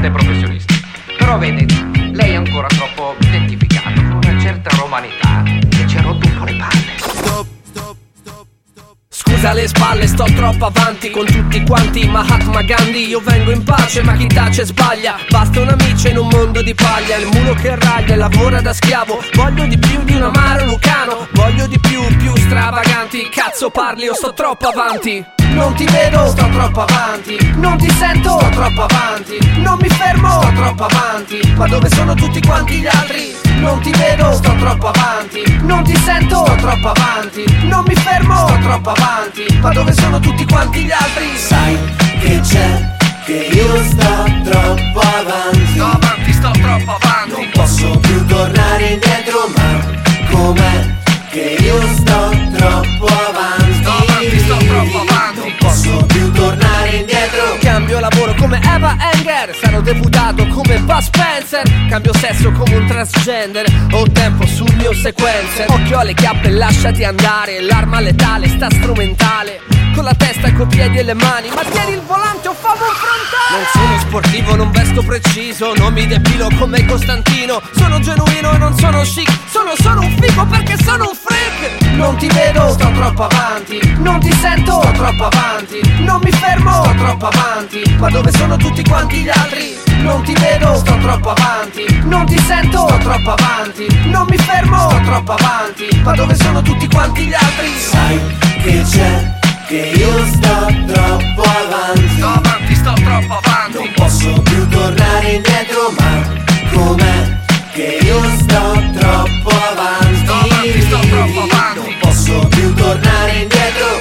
grande professionista. Però vede, lei è ancora troppo identificato con una certa romanità e ci ha rotto un po' le palle. Scusa le spalle, sto troppo avanti con tutti quanti Mahatma Gandhi. Io vengo in pace ma chi tace sbaglia. Basta un amico in un mondo di paglia. Il mulo che raglia e lavora da schiavo. Voglio di più di un amaro lucano. Voglio di più stravaganti. Cazzo parli, io sto troppo avanti. Non ti vedo, sto troppo avanti. Non ti sento, sto troppo avanti. Non mi fermo, sto troppo avanti. Ma dove sono tutti quanti gli altri? Non ti vedo, sto troppo avanti. Non ti sento, sto troppo avanti. Non mi fermo, sto troppo avanti. Ma dove sono tutti quanti gli altri? Sai che c'è, che io sto troppo avanti. Sto avanti, sto troppo avanti. Non posso più tornare indietro, ma com'è che io sto troppo avanti? Sto avanti, sto troppo avanti. Non posso più tornare indietro. Cambio lavoro come Eva Enger. Sarò deputato come Bud Spencer. Cambio sesso come un transgender. Ho tempo sul mio sequencer. Occhio alle chiappe, lasciati andare. L'arma letale sta strumentale. Con la testa, coi piedi e le mani. Ma tieni il volante o famo un frontale. Non sono sportivo, non vesto preciso. Non mi depilo come Costantino. Sono genuino e non sono chic. Sono solo un figo perché sono un freak. Non ti vedo, sto troppo avanti. Non ti sento, sto troppo avanti. Non mi fermo, sto troppo avanti. Ma dove sono tutti quanti gli altri? Non ti vedo, sto troppo avanti. Non ti sento, sto troppo avanti. Non mi fermo, sto troppo avanti. Ma dove sono tutti quanti gli altri? Sai che c'è, che io sto troppo avanti. Sto avanti, sto troppo avanti. Non posso più tornare indietro, ma com'è che io sto troppo avanti? Sto avanti, sto troppo avanti. Non posso più tornare indietro.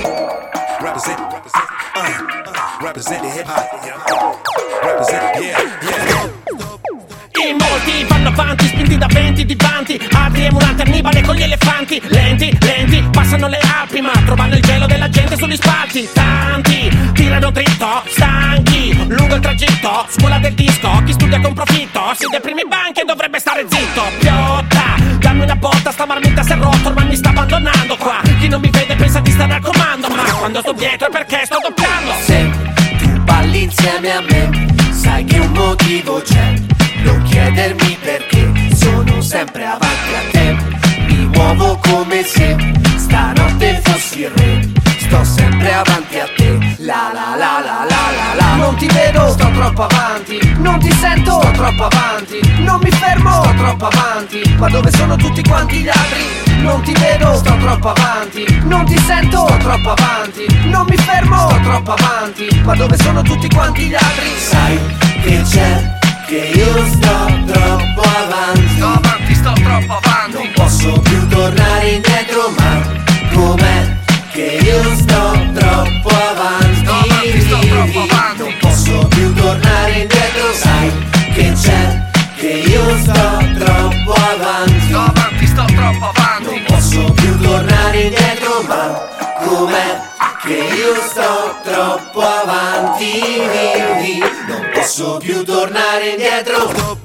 Represent the hip hop. Represent, yeah. In molti vanno avanti, spinti da venti di vanti. Altri emulanti Annibale con gli elefanti. Lenti, lenti, passano le Alpi, ma trovano il gelo della gente sugli spalti. Tanti tirano dritto, stanchi, lungo il tragitto. Scuola del disco, chi studia con profitto si deprime i banchi e dovrebbe stare zitto. Piotta, dammi una botta, sta marmita si è rotto, ormai mi sta abbandonando qua. Chi non mi vede pensa di stare al comando, ma quando sto dietro è perché sto doppiando. Se tu balli insieme a me, sai che un motivo c'è. Non chiedermi perché, sono sempre avanti a te. Mi muovo come se stanotte fossi il re. Sto sempre avanti a te. La la la la la la la. Non ti vedo, sto troppo avanti. Non ti sento, sto troppo avanti. Non mi fermo, sto troppo avanti. Ma dove sono tutti quanti gli altri? Non ti vedo, sto troppo avanti. Non ti sento, sto troppo avanti. Non mi fermo, sto troppo avanti. Ma dove sono tutti quanti gli altri? Sai che c'è, che io sto troppo avanti. Sto avanti, sto troppo avanti. Non posso più tornare indietro, ma com'è che io sto troppo avanti? Sto avanti, sto troppo avanti. Non posso più tornare indietro. Sai che c'è, che io sto troppo avanti. Sto avanti, sto troppo avanti. Non posso più tornare indietro, ma com'è che io sto troppo avanti? Non posso più tornare indietro.